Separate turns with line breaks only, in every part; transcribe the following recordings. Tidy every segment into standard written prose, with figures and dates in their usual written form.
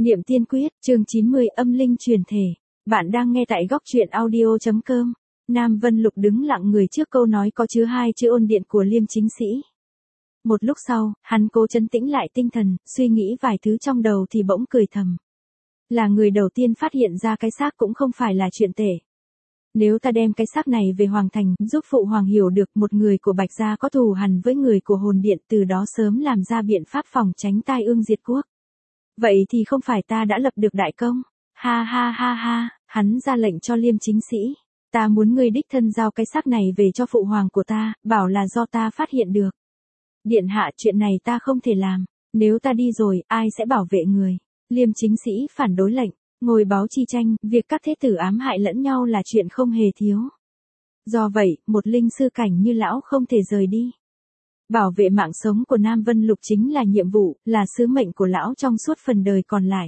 Niệm tiên quyết, chương 90 âm linh truyền thể. Bạn đang nghe tại góc truyện audio.com. Nam Vân Lục đứng lặng người trước câu nói có chứa hai chữ ôn điện của Liêm Chính Sĩ. Một lúc sau, hắn cố trấn tĩnh lại tinh thần, suy nghĩ vài thứ trong đầu thì bỗng cười thầm. Là người đầu tiên phát hiện ra cái xác cũng không phải là chuyện tệ. Nếu ta đem cái xác này về Hoàng Thành, giúp Phụ Hoàng hiểu được một người của Bạch Gia có thù hằn với người của hồn điện, từ đó sớm làm ra biện pháp phòng tránh tai ương diệt quốc. Vậy thì không phải ta đã lập được đại công? Ha ha ha ha, hắn ra lệnh cho Liêm Chính Sĩ. Ta muốn ngươi đích thân giao cái xác này về cho Phụ Hoàng của ta, bảo là do ta phát hiện được. Điện hạ, chuyện này ta không thể làm. Nếu ta đi rồi, ai sẽ bảo vệ người? Liêm Chính Sĩ phản đối lệnh. Ngôi báo chi tranh, việc các thế tử ám hại lẫn nhau là chuyện không hề thiếu. Do vậy, một linh sư cảnh như lão không thể rời đi. Bảo vệ mạng sống của Nam Vân Lục chính là nhiệm vụ, là sứ mệnh của lão trong suốt phần đời còn lại.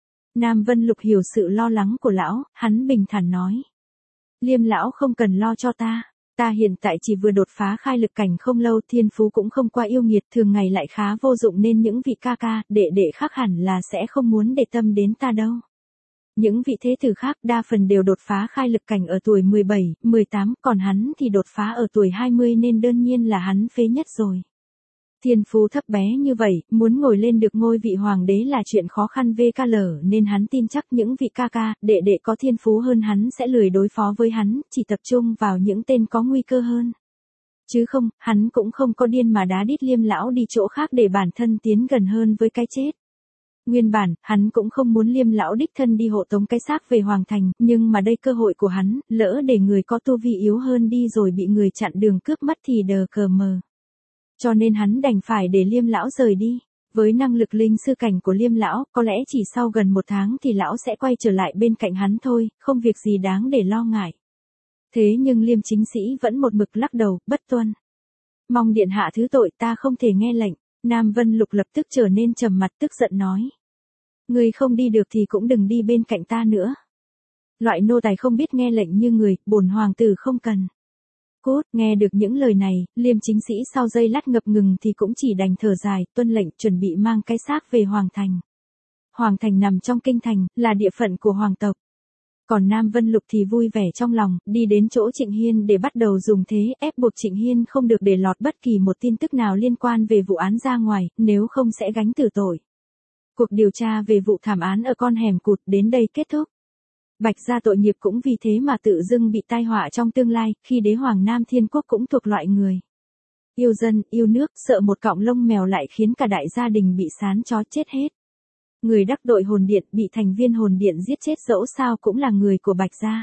Nam Vân Lục hiểu sự lo lắng của lão, hắn bình thản nói. Liêm lão không cần lo cho ta. Ta hiện tại chỉ vừa đột phá khai lực cảnh không lâu, thiên phú cũng không qua yêu nghiệt, thường ngày lại khá vô dụng nên những vị ca ca, đệ đệ khác hẳn là sẽ không muốn để tâm đến ta đâu. Những vị thế tử khác đa phần đều đột phá khai lực cảnh ở tuổi 17, 18, còn hắn thì đột phá ở tuổi 20 nên đương nhiên là hắn phế nhất rồi. Thiên phú thấp bé như vậy, muốn ngồi lên được ngôi vị hoàng đế là chuyện khó khăn VKL nên hắn tin chắc những vị ca ca, đệ đệ có thiên phú hơn hắn sẽ lười đối phó với hắn, chỉ tập trung vào những tên có nguy cơ hơn. Chứ không, hắn cũng không có điên mà đá đít Liêm lão đi chỗ khác để bản thân tiến gần hơn với cái chết. Nguyên bản, hắn cũng không muốn Liêm lão đích thân đi hộ tống cái xác về Hoàng Thành, nhưng mà đây cơ hội của hắn, lỡ để người có tu vi yếu hơn đi rồi bị người chặn đường cướp mất thì đờ cờ mờ. Cho nên hắn đành phải để Liêm lão rời đi. Với năng lực linh sư cảnh của Liêm lão, có lẽ chỉ sau gần 1 tháng thì lão sẽ quay trở lại bên cạnh hắn thôi, không việc gì đáng để lo ngại. Thế nhưng Liêm Chính Sĩ vẫn một mực lắc đầu, bất tuân. Mong điện hạ thứ tội, ta không thể nghe lệnh. Nam Vân Lục lập tức trở nên trầm mặt tức giận nói. Ngươi không đi được thì cũng đừng đi bên cạnh ta nữa. Loại nô tài không biết nghe lệnh như người, bổn hoàng tử không cần. Cốt, nghe được những lời này, Liêm Chính Sĩ sau giây lát ngập ngừng thì cũng chỉ đành thở dài, tuân lệnh chuẩn bị mang cái xác về Hoàng Thành. Hoàng Thành nằm trong kinh thành, là địa phận của hoàng tộc. Còn Nam Vân Lục thì vui vẻ trong lòng, đi đến chỗ Trịnh Hiên để bắt đầu dùng thế ép buộc Trịnh Hiên không được để lọt bất kỳ một tin tức nào liên quan về vụ án ra ngoài, nếu không sẽ gánh tử tội. Cuộc điều tra về vụ thảm án ở con hẻm cụt đến đây kết thúc. Bạch Gia tội nghiệp cũng vì thế mà tự dưng bị tai họa trong tương lai, khi đế hoàng Nam Thiên Quốc cũng thuộc loại người yêu dân, yêu nước, sợ một cọng lông mèo lại khiến cả đại gia đình bị sán chó chết hết. Người đắc tội hồn điện bị thành viên hồn điện giết chết dẫu sao cũng là người của Bạch Gia.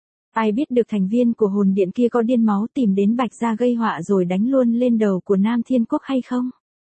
Ai biết được thành viên của hồn điện kia có điên máu tìm đến Bạch Gia gây họa rồi đánh luôn lên đầu của Nam Thiên Quốc hay không?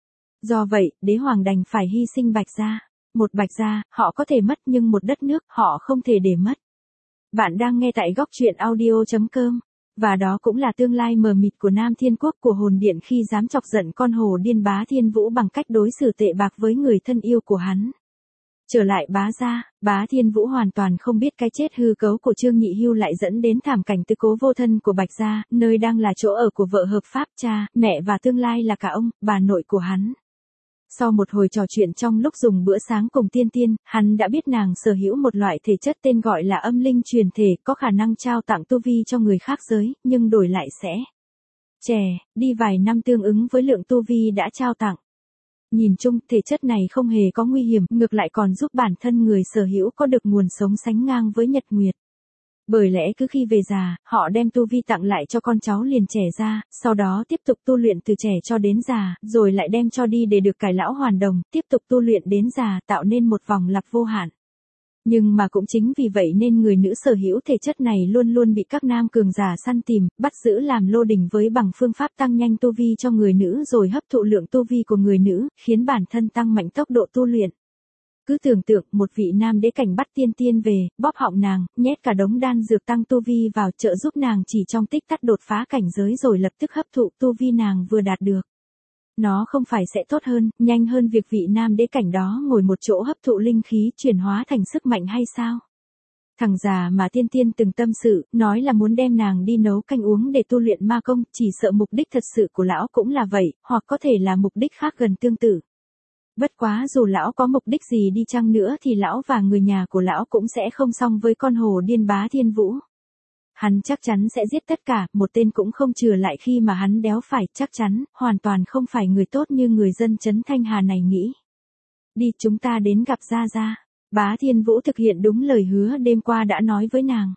Do vậy, đế hoàng đành phải hy sinh Bạch Gia. Một Bạch Gia, họ có thể mất nhưng một đất nước, họ không thể để mất. Bạn đang nghe tại góc truyện audio.com. Và đó cũng là tương lai mờ mịt của Nam Thiên Quốc của hồn điện khi dám chọc giận con hổ điên Bá Thiên Vũ bằng cách đối xử tệ bạc với người thân yêu của hắn. Trở lại Bá Gia, Bá Thiên Vũ hoàn toàn không biết cái chết hư cấu của Trương Nhị Hưu lại dẫn đến thảm cảnh tứ cố vô thân của Bạch Gia, nơi đang là chỗ ở của vợ hợp pháp, cha, mẹ và tương lai là cả ông, bà nội của hắn. Sau một hồi trò chuyện trong lúc dùng bữa sáng cùng Tiên Tiên, hắn đã biết nàng sở hữu một loại thể chất tên gọi là âm linh truyền thể, có khả năng trao tặng tu vi cho người khác giới, nhưng đổi lại sẽ trẻ, đi vài năm tương ứng với lượng tu vi đã trao tặng. Nhìn chung, thể chất này không hề có nguy hiểm, ngược lại còn giúp bản thân người sở hữu có được nguồn sống sánh ngang với nhật nguyệt. Bởi lẽ cứ khi về già, họ đem tu vi tặng lại cho con cháu liền trẻ ra, sau đó tiếp tục tu luyện từ trẻ cho đến già, rồi lại đem cho đi để được cải lão hoàn đồng, tiếp tục tu luyện đến già, tạo nên một vòng lặp vô hạn. Nhưng mà cũng chính vì vậy nên người nữ sở hữu thể chất này luôn luôn bị các nam cường giả săn tìm, bắt giữ làm lô đình với bằng phương pháp tăng nhanh tu vi cho người nữ rồi hấp thụ lượng tu vi của người nữ, khiến bản thân tăng mạnh tốc độ tu luyện. Cứ tưởng tượng một vị nam đế cảnh bắt Tiên Tiên về, bóp họng nàng, nhét cả đống đan dược tăng tu vi vào trợ giúp nàng chỉ trong tích tắc đột phá cảnh giới rồi lập tức hấp thụ tu vi nàng vừa đạt được. Nó không phải sẽ tốt hơn, nhanh hơn việc vị nam đế cảnh đó ngồi một chỗ hấp thụ linh khí chuyển hóa thành sức mạnh hay sao? Thằng già mà Tiên Tiên từng tâm sự, nói là muốn đem nàng đi nấu canh uống để tu luyện ma công, chỉ sợ mục đích thật sự của lão cũng là vậy, hoặc có thể là mục đích khác gần tương tự. Bất quá dù lão có mục đích gì đi chăng nữa thì lão và người nhà của lão cũng sẽ không xong với con hồ điên Bá Thiên Vũ. Hắn chắc chắn sẽ giết tất cả, một tên cũng không chừa lại khi mà hắn đéo phải, chắc chắn, hoàn toàn không phải người tốt như người dân Trấn Thanh Hà này nghĩ. Đi, chúng ta đến gặp Gia Gia. Bá Thiên Vũ thực hiện đúng lời hứa đêm qua đã nói với nàng.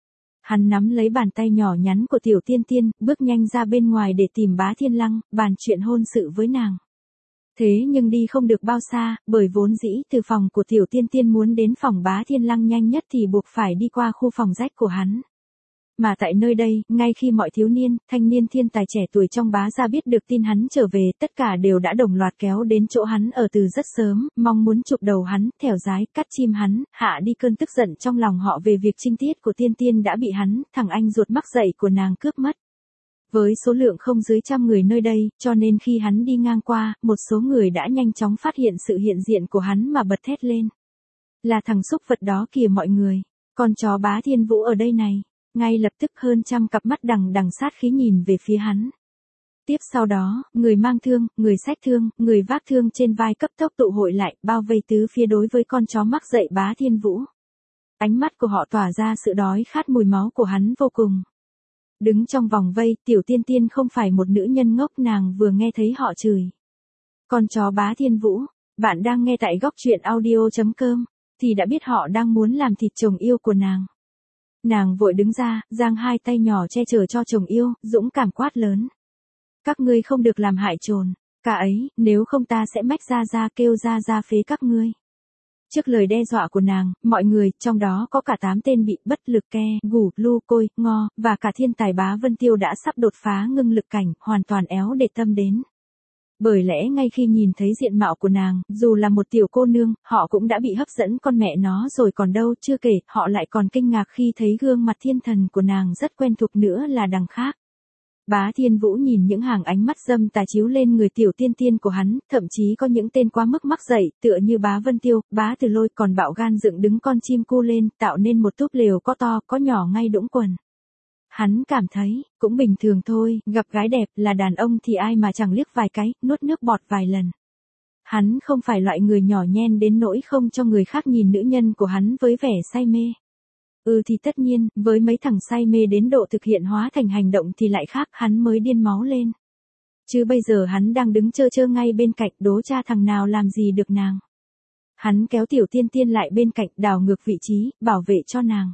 Hắn nắm lấy bàn tay nhỏ nhắn của Tiểu Tiên Tiên, bước nhanh ra bên ngoài để tìm Bá Thiên Lăng, bàn chuyện hôn sự với nàng. Thế nhưng đi không được bao xa, bởi vốn dĩ từ phòng của Tiểu Tiên Tiên muốn đến phòng Bá Thiên Lăng nhanh nhất thì buộc phải đi qua khu phòng rách của hắn. Mà tại nơi đây, ngay khi mọi thiếu niên, thanh niên thiên tài trẻ tuổi trong Bá gia biết được tin hắn trở về, tất cả đều đã đồng loạt kéo đến chỗ hắn ở từ rất sớm, mong muốn chụp đầu hắn, thèo dái, cắt chim hắn, hạ đi cơn tức giận trong lòng họ về việc trinh tiết của Tiên Tiên đã bị hắn, thằng anh ruột mắc dạy của nàng cướp mất. Với số lượng không dưới 100 người nơi đây, cho nên khi hắn đi ngang qua, một số người đã nhanh chóng phát hiện sự hiện diện của hắn mà bật thét lên. Là thằng xúc vật đó kìa mọi người, con chó Bá Thiên Vũ ở đây này. Ngay lập tức hơn trăm cặp mắt đằng đằng sát khí nhìn về phía hắn. Tiếp sau đó, người mang thương, người xách thương, người vác thương trên vai cấp tốc tụ hội lại, bao vây tứ phía đối với con chó mắc dậy Bá Thiên Vũ. Ánh mắt của họ tỏa ra sự đói khát mùi máu của hắn vô cùng. Đứng trong vòng vây, Tiểu Tiên Tiên không phải một nữ nhân ngốc, nàng vừa nghe thấy họ chửi. Con chó Bá Thiên Vũ, bạn đang nghe tại góc truyện audio.com, thì đã biết họ đang muốn làm thịt chồng yêu của nàng. Nàng vội đứng ra, giang hai tay nhỏ che chở cho chồng yêu, dũng cảm quát lớn. Các ngươi không được làm hại trồn, cả ấy, nếu không ta sẽ mách Gia kêu Gia phế các ngươi. Trước lời đe dọa của nàng, mọi người, trong đó có cả 8 tên bị bất lực ke, gù, lu, côi, ngo, và cả thiên tài Bá Vân Tiêu đã sắp đột phá ngưng lực cảnh, hoàn toàn éo để tâm đến. Bởi lẽ ngay khi nhìn thấy diện mạo của nàng, dù là một tiểu cô nương, họ cũng đã bị hấp dẫn con mẹ nó rồi còn đâu, chưa kể, họ lại còn kinh ngạc khi thấy gương mặt thiên thần của nàng rất quen thuộc nữa là đằng khác. Bá Thiên Vũ nhìn những hàng ánh mắt dâm tà chiếu lên người Tiểu Tiên Tiên của hắn, thậm chí có những tên quá mức mắc dậy, tựa như Bá Vân Tiêu, Bá Từ Lôi còn bạo gan dựng đứng con chim cu lên, tạo nên một túp lều có to, có nhỏ ngay đũng quần. Hắn cảm thấy, cũng bình thường thôi, gặp gái đẹp là đàn ông thì ai mà chẳng liếc vài cái, nuốt nước bọt vài lần. Hắn không phải loại người nhỏ nhen đến nỗi không cho người khác nhìn nữ nhân của hắn với vẻ say mê. Thì tất nhiên, với mấy thằng say mê đến độ thực hiện hóa thành hành động thì lại khác, hắn mới điên máu lên. Chứ bây giờ hắn đang đứng chơ chơ ngay bên cạnh, đố cha thằng nào làm gì được nàng. Hắn kéo Tiểu Tiên Tiên lại bên cạnh, đảo ngược vị trí, bảo vệ cho nàng.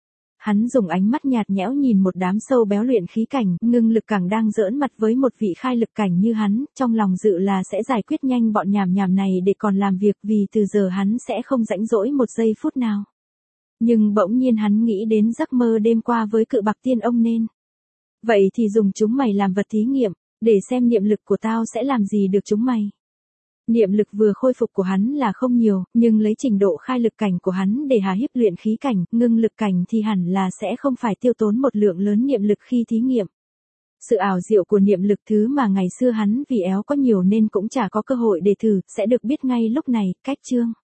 Hắn dùng ánh mắt nhạt nhẽo nhìn một đám sâu béo luyện khí cảnh, ngưng lực cảnh đang giỡn mặt với một vị khai lực cảnh như hắn, trong lòng dự là sẽ giải quyết nhanh bọn nhảm nhảm này để còn làm việc, vì từ giờ hắn sẽ không rãnh rỗi một giây phút nào. Nhưng bỗng nhiên hắn nghĩ đến giấc mơ đêm qua với Cự Bạc Tiên Ông nên. Vậy thì dùng chúng mày làm vật thí nghiệm, để xem niệm lực của tao sẽ làm gì được chúng mày. Niệm lực vừa khôi phục của hắn là không nhiều, nhưng lấy trình độ khai lực cảnh của hắn để hà hiếp luyện khí cảnh, ngưng lực cảnh thì hẳn là sẽ không phải tiêu tốn một lượng lớn niệm lực khi thí nghiệm. Sự ảo diệu của niệm lực, thứ mà ngày xưa hắn vì éo có nhiều nên cũng chả có cơ hội để thử, sẽ được biết ngay lúc này. Cách chương